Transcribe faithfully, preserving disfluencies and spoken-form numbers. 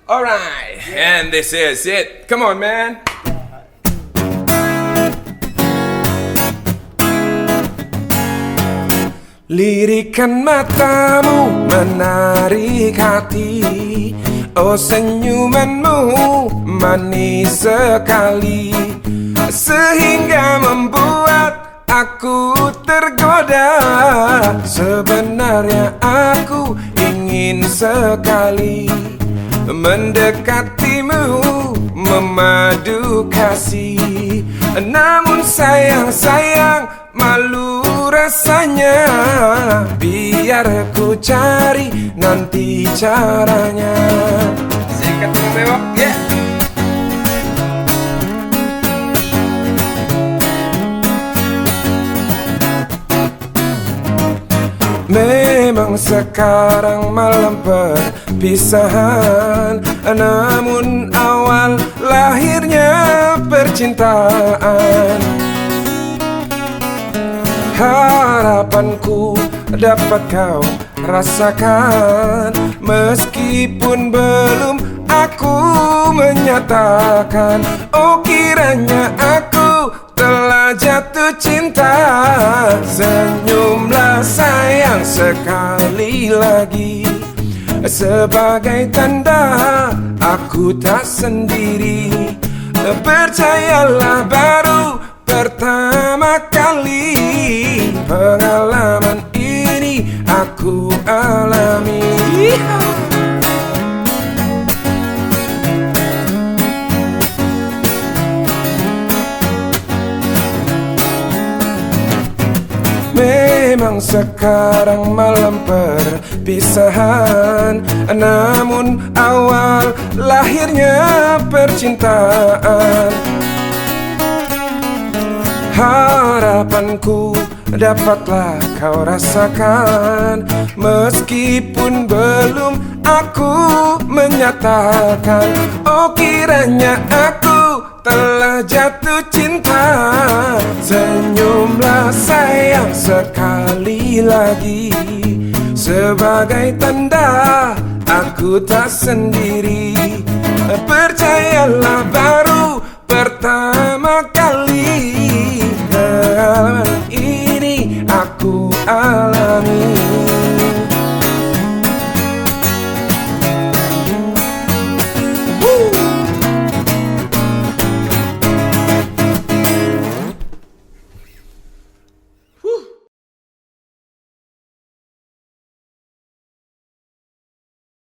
Alright, and this is it. Come on, man. Lirikan matamu menarik hati, oh senyumanmu manis sekali, sehingga membuat aku tergoda. Sebenarnya aku ingin sekali mendekatimu, memadu kasih. Namun sayang, sayang, malu rasanya. Biar ku cari nanti caranya. Sikat bewok, yeah. Memang sekarang malam perpisahan, namun awal lahirnya percintaan. Harapanku dapat kau rasakan, meskipun belum aku menyatakan. Oh kiranya aku telah jatuh cinta. Senyumlah sayang sekali lagi, sebagai tanda aku tak sendiri. Percayalah baru pertama kali pengalaman ini aku alami. Memang sekarang malam perpisahan, namun awal lahirnya percintaan. Harapanku dapatlah kau rasakan, meskipun belum aku menyatakan. Oh kiranya aku telah jatuh cinta. Senyumlah sayang sekali lagi, sebagai tanda aku tak sendiri. Percayalah baru pertama kali pengalaman ini aku alami.